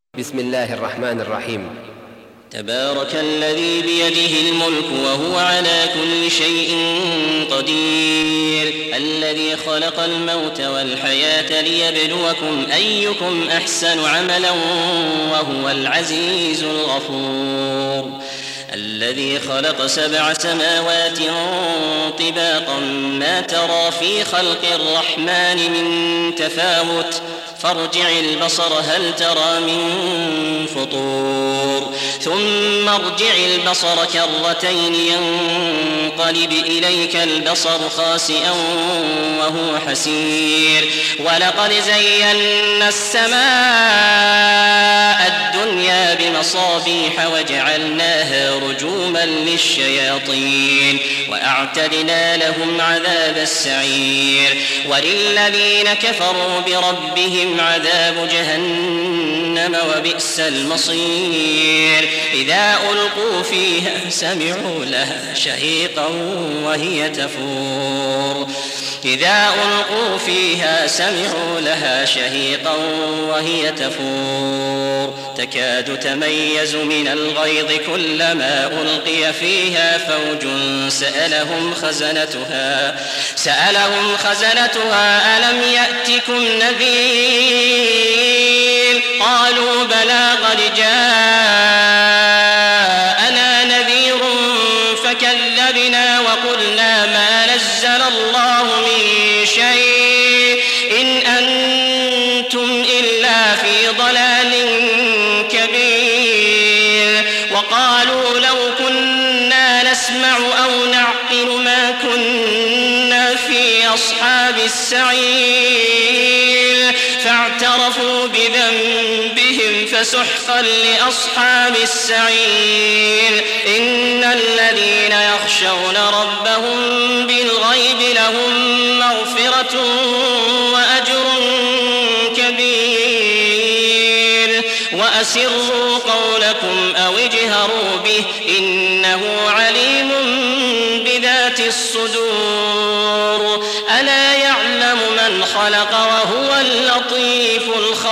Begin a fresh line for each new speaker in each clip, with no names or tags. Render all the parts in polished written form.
بسم الله الرحمن الرحيم.
تبارك الذي بيده الملك وهو على كل شيء قدير، الذي خلق الموت والحياة ليبلوكم أيكم أحسن عملا وهو العزيز الغفور، الذي خلق 7 سماوات طباقا ما ترى في خلق الرحمن من تفاوت فارجع البصر هل ترى من فطور ثم ارجع البصر كرتين ينقلب إليك البصر خاسئا وهو حسير، ولقد زينا السماء الدنيا بمصابيح وجعلناها رجوما للشياطين وأعتدنا لهم عذاب السعير، وللذين كفروا بربهم عذاب جهنم وبئس المصير. إذا ألقوا فيها سمعوا لها شهيقا وهي تفور، إذا ألقوا فيها سمعوا لها شهيقا وهي تفور، تكاد تميز من الغيظ كلما ألقي فيها فوج سألهم خزنتها ألم يأتكم نذير؟ قالوا بلى قد جاءنا نذير فكذبنا وقلنا ما نزل الله من شيء إن أنتم إلا في ضلال كبير، وقالوا لو كنا نسمع أو نعقل ما كنا في أصحاب السعير، فاعترفوا بذنبهم فسحقا لأصحاب السعير. إن الذين يخشون ربهم بالغيب لهم مغفرة وأجر كبير، وأسروا قولكم أو اجهروا به إنه عليم بذات الصدور. ألا يعلم من خلق وهو اللطيف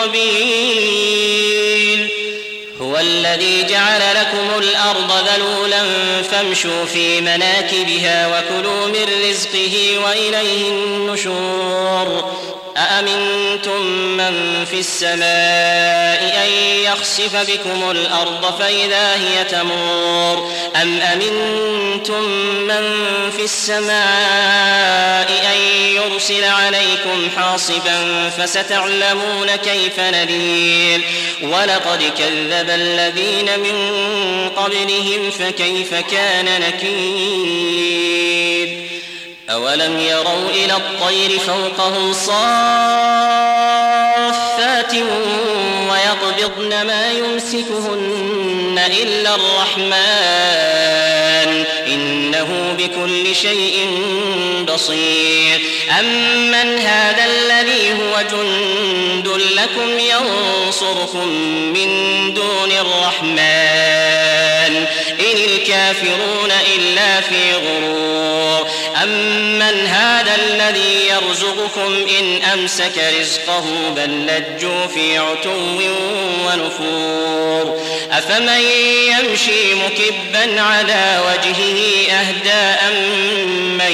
الخبير. هو الذي جعل لكم الأرض ذلولا فامشوا في مناكبها وكلوا من رزقه وإليه النشور. أأمنتم من في السماء أن يخسف بكم الأرض فإذا هي تمور، أم أمنتم من في السماء أن يرسل عليكم حاصبا فستعلمون كيف نذير. ولقد كذب الذين من قبلهم فكيف كان نكير. أولم يروا إلى الطير فوقهم صافات ويقبضن ما يمسكهن إلا الرحمن إنه بكل شيء بصير. أمن هذا الذي هو جند لكم ينصركم من دون الرحمن إن الكافرون إلا في غرور. أمن هذا الذي يرزقكم إن أمسك رزقه بل لجوا في عتو ونفور. أفمن يمشي مكبا على وجهه أهدى أمن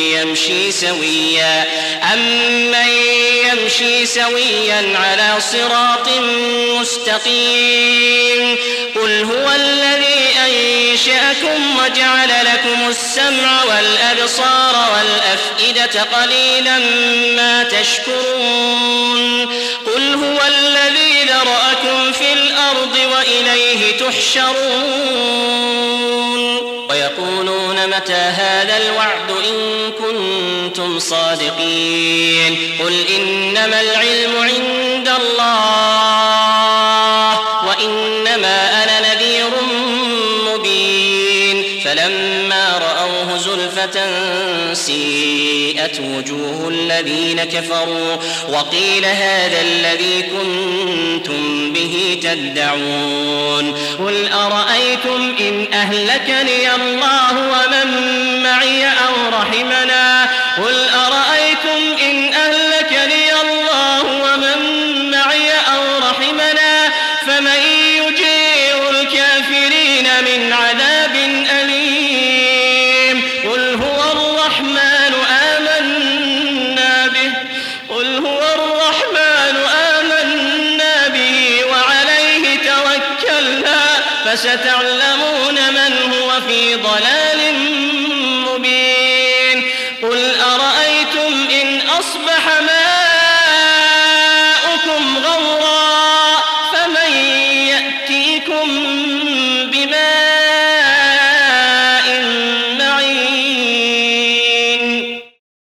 يمشي سويا على صراط مستقيم. قل هو الذي أنشأكم وجعل لكم السمع والأبصار والأفئدة قليلا ما تشكرون. قل هو الذي ذرأكم في الأرض وإليه تحشرون. ويقولون متى هذا الوعد إن كنتم صادقين. قل إنما العلم عند الله وإنما أنا نذير مبين. فلما رأوه زلفة سيئت وجوه الذين كفروا وقيل هذا الذي كنتم به تدعون. قل أرأيتم إن أهلكني الله ومن معي أو رحمنا. قل أرأيتم إن أهلكني الله ومن معي أو رحمنا فمن يجير الكافرين من عذاب أليم قل هو الرحمن آمنا به وعليه توكلنا فستعلمون من هو في ضلال